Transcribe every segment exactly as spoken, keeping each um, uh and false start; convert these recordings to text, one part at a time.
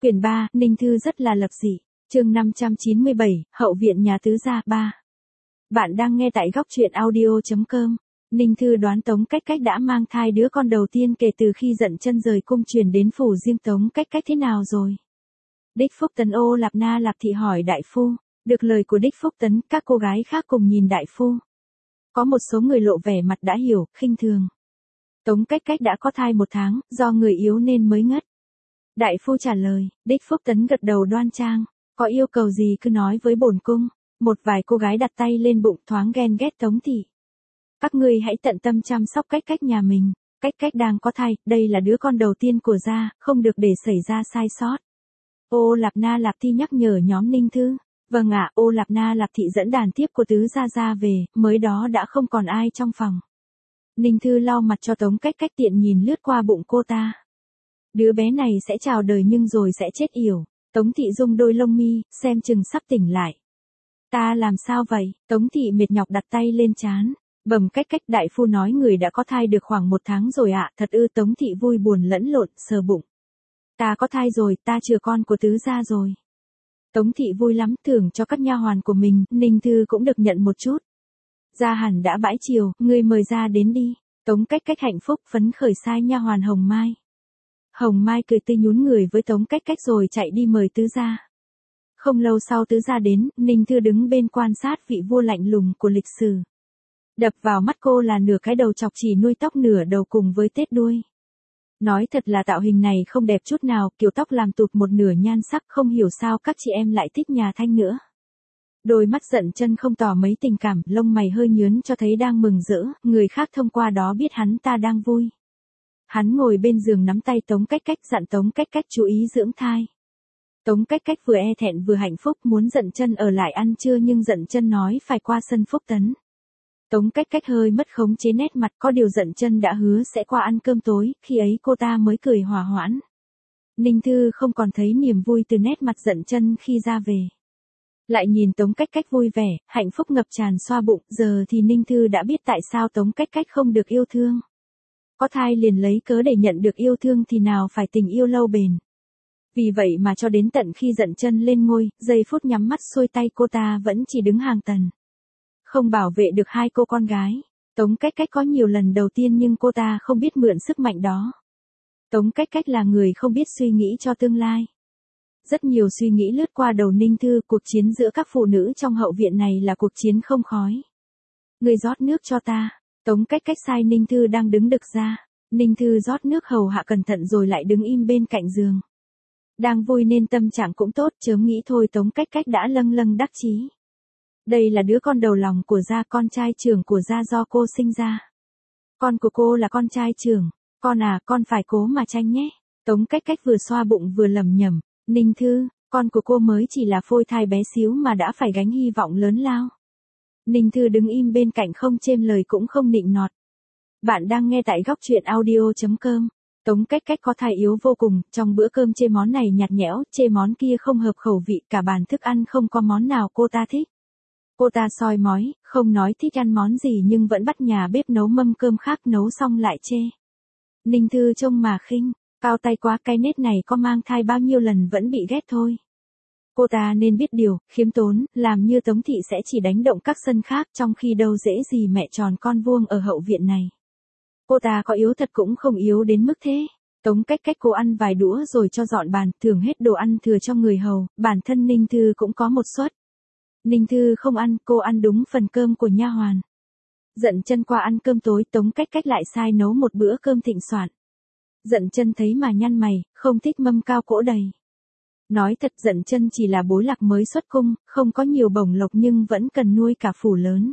Quyển ba, Ninh Thư rất là lập dị. Chương năm trăm chín mươi bảy, Hậu viện nhà tứ gia ba. Bạn đang nghe tại góc truyện audio chấm com. Ninh Thư đoán Tống Cách Cách đã mang thai đứa con đầu tiên kể từ khi Dận Chân rời cung truyền đến phủ riêng Tống Cách Cách thế nào rồi. Đích Phúc Tấn Ô Lạp Na Lạp Thị hỏi đại phu. Được lời của Đích Phúc Tấn, các cô gái khác cùng nhìn đại phu. Có một số người lộ vẻ mặt đã hiểu, khinh thường. Tống Cách Cách đã có thai một tháng, do người yếu nên mới ngất. Đại phu trả lời, Đích Phúc Tấn gật đầu đoan trang, có yêu cầu gì cứ nói với bổn cung. Một vài cô gái đặt tay lên bụng thoáng ghen ghét Tống thị. Các ngươi hãy tận tâm chăm sóc Cách Cách nhà mình, Cách Cách đang có thai, đây là đứa con đầu tiên của gia, không được để xảy ra sai sót. Ô Lạp Na Lạp Thị nhắc nhở nhóm Ninh Thư. Vâng ạ, Ô Lạp Na Lạp Thị dẫn đàn tiếp của tứ gia gia về, mới đó đã không còn ai trong phòng. Ninh Thư lau mặt cho Tống Cách Cách tiện nhìn lướt qua bụng cô ta. Đứa bé này sẽ chào đời nhưng rồi sẽ chết yểu. Tống thị rung đôi lông mi, xem chừng sắp tỉnh lại. Ta làm sao vậy? Tống thị mệt nhọc đặt tay lên trán. Bẩm Cách Cách, đại phu nói người đã có thai được khoảng một tháng rồi ạ. Thật ư? Tống thị vui buồn lẫn lộn, sờ bụng. Ta có thai rồi, ta chừa con của tứ gia rồi. Tống thị vui lắm, thưởng cho các nha hoàn của mình, Ninh Thư cũng được nhận một chút. Gia hẳn đã bãi chiều, ngươi mời ra đến đi. Tống Cách Cách hạnh phúc phấn khởi sai nha hoàn Hồng Mai. Hồng Mai cười tươi nhún người với Tống Cách Cách rồi chạy đi mời tứ gia. Không lâu sau tứ gia đến, Ninh Thư đứng bên quan sát vị vua lạnh lùng của lịch sử. Đập vào mắt cô là nửa cái đầu chọc chỉ nuôi tóc nửa đầu cùng với tết đuôi. Nói thật là tạo hình này không đẹp chút nào, kiểu tóc làm tụt một nửa nhan sắc, không hiểu sao các chị em lại thích nhà Thanh nữa. Đôi mắt Dận Chân không tỏ mấy tình cảm, lông mày hơi nhướn cho thấy đang mừng rỡ, người khác thông qua đó biết hắn ta đang vui. Hắn ngồi bên giường nắm tay Tống Cách Cách dặn Tống Cách Cách chú ý dưỡng thai. Tống Cách Cách vừa e thẹn vừa hạnh phúc muốn Dận Chân ở lại ăn trưa nhưng Dận Chân nói phải qua sân Phúc Tấn. Tống Cách Cách hơi mất khống chế nét mặt, có điều Dận Chân đã hứa sẽ qua ăn cơm tối, khi ấy cô ta mới cười hòa hoãn. Ninh Thư không còn thấy niềm vui từ nét mặt Dận Chân khi ra về. Lại nhìn Tống Cách Cách vui vẻ, hạnh phúc ngập tràn xoa bụng, giờ thì Ninh Thư đã biết tại sao Tống Cách Cách không được yêu thương. Có thai liền lấy cớ để nhận được yêu thương thì nào phải tình yêu lâu bền. Vì vậy mà cho đến tận khi Dận Chân lên ngôi, giây phút nhắm mắt xuôi tay cô ta vẫn chỉ đứng hàng tần. Không bảo vệ được hai cô con gái. Tống Cách Cách có nhiều lần đầu tiên nhưng cô ta không biết mượn sức mạnh đó. Tống Cách Cách là người không biết suy nghĩ cho tương lai. Rất nhiều suy nghĩ lướt qua đầu Ninh Thư, cuộc chiến giữa các phụ nữ trong hậu viện này là cuộc chiến không khói. Người rót nước cho ta. Tống Cách Cách sai Ninh Thư đang đứng đực ra. Ninh Thư rót nước hầu hạ cẩn thận rồi lại đứng im bên cạnh giường. Đang vui nên tâm trạng cũng tốt, chớm nghĩ thôi Tống Cách Cách đã lâng lâng đắc chí. Đây là đứa con đầu lòng của gia, con trai trưởng của gia do cô sinh ra. Con của cô là con trai trưởng. Con à, con phải cố mà tranh nhé. Tống Cách Cách vừa xoa bụng vừa lẩm nhẩm. Ninh Thư, con của cô mới chỉ là phôi thai bé xíu mà đã phải gánh hy vọng lớn lao. Ninh Thư đứng im bên cạnh không chêm lời cũng không nịnh nọt. Bạn đang nghe tại góc truyện audio chấm com. Tống Cách Cách có thai yếu vô cùng, trong bữa cơm chê món này nhạt nhẽo, chê món kia không hợp khẩu vị, cả bàn thức ăn không có món nào cô ta thích. Cô ta soi mói, không nói thích ăn món gì nhưng vẫn bắt nhà bếp nấu mâm cơm khác, nấu xong lại chê. Ninh Thư trông mà khinh, cao tay quá, cái nết này có mang thai bao nhiêu lần vẫn bị ghét thôi. Cô ta nên biết điều, khiêm tốn, làm như Tống thị sẽ chỉ đánh động các sân khác trong khi đâu dễ gì mẹ tròn con vuông ở hậu viện này. Cô ta có yếu thật cũng không yếu đến mức thế. Tống Cách Cách cô ăn vài đũa rồi cho dọn bàn, thưởng hết đồ ăn thừa cho người hầu, bản thân Ninh Thư cũng có một suất. Ninh Thư không ăn, cô ăn đúng phần cơm của nha hoàn. Dận Chân qua ăn cơm tối, Tống Cách Cách lại sai nấu một bữa cơm thịnh soạn. Dận Chân thấy mà nhăn mày, không thích mâm cao cỗ đầy. Nói thật Dận Chân chỉ là bối lạc mới xuất cung, không có nhiều bổng lộc nhưng vẫn cần nuôi cả phủ lớn.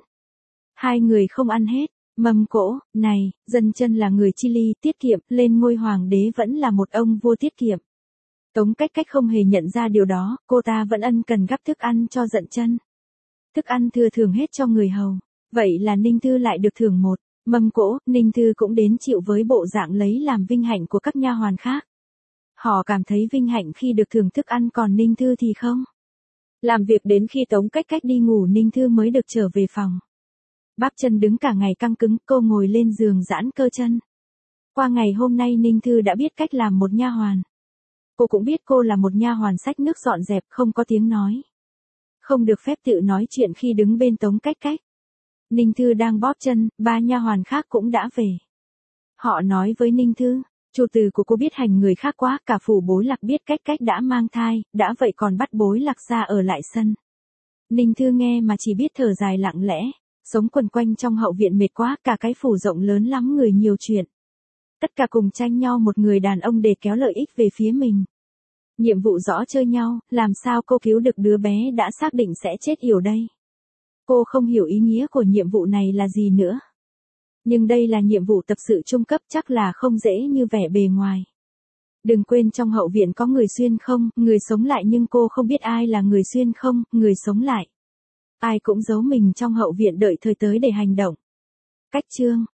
Hai người không ăn hết, mâm cỗ, này, Dận Chân là người chi ly, tiết kiệm, lên ngôi hoàng đế vẫn là một ông vua tiết kiệm. Tống Cách Cách không hề nhận ra điều đó, cô ta vẫn ân cần gắp thức ăn cho Dận Chân. Thức ăn thừa thưởng hết cho người hầu, vậy là Ninh Thư lại được thưởng một mâm cỗ, Ninh Thư cũng đến chịu với bộ dạng lấy làm vinh hạnh của các nha hoàn khác. Họ cảm thấy vinh hạnh khi được thưởng thức ăn còn Ninh Thư thì không. Làm việc đến khi Tống Cách Cách đi ngủ Ninh Thư mới được trở về phòng. Bắp chân đứng cả ngày căng cứng, cô ngồi lên giường giãn cơ chân. Qua ngày hôm nay Ninh Thư đã biết cách làm một nha hoàn. Cô cũng biết cô là một nha hoàn xách nước dọn dẹp không có tiếng nói. Không được phép tự nói chuyện khi đứng bên Tống Cách Cách. Ninh Thư đang bóp chân, ba nha hoàn khác cũng đã về. Họ nói với Ninh Thư, chủ tử của cô biết hành người khác quá, cả phủ Bối Lạc biết Cách Cách đã mang thai, đã vậy còn bắt Bối Lạc ra ở lại sân. Ninh Thư nghe mà chỉ biết thở dài lặng lẽ, sống quần quanh trong hậu viện mệt quá, cả cái phủ rộng lớn lắm người nhiều chuyện. Tất cả cùng tranh nhau một người đàn ông để kéo lợi ích về phía mình. Nhiệm vụ rõ chơi nhau, làm sao cô cứu được đứa bé đã xác định sẽ chết yểu đây? Cô không hiểu ý nghĩa của nhiệm vụ này là gì nữa. Nhưng đây là nhiệm vụ tập sự trung cấp, chắc là không dễ như vẻ bề ngoài. Đừng quên trong hậu viện có người xuyên không, người sống lại, nhưng cô không biết ai là người xuyên không, người sống lại. Ai cũng giấu mình trong hậu viện đợi thời tới để hành động. Cách chương